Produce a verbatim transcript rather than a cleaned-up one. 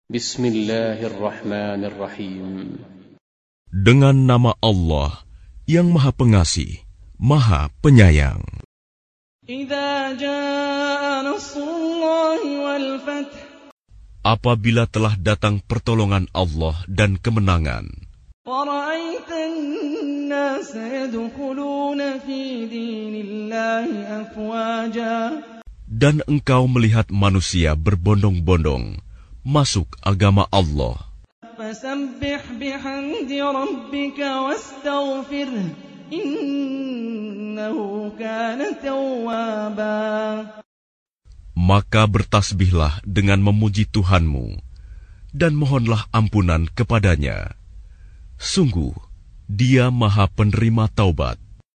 Bismillahirrahmanirrahim. Dengan nama Allah yang Maha Pengasih, Maha Penyayang. Idza jaa nasrullahi wal fath. Apabila telah datang pertolongan Allah dan kemenangan. Wa ra'aitan nasa yadkhuluna fi dinillahi afwaja. Dan engkau melihat manusia berbondong-bondong masuk agama Allah. Fasabbih bihamdi rabbika wastaghfirhu innahu kana tawwaba. Maka bertasbihlah dengan memuji Tuhanmu dan mohonlah ampunan kepadanya. Sungguh, Dia Maha Penerima Taubat.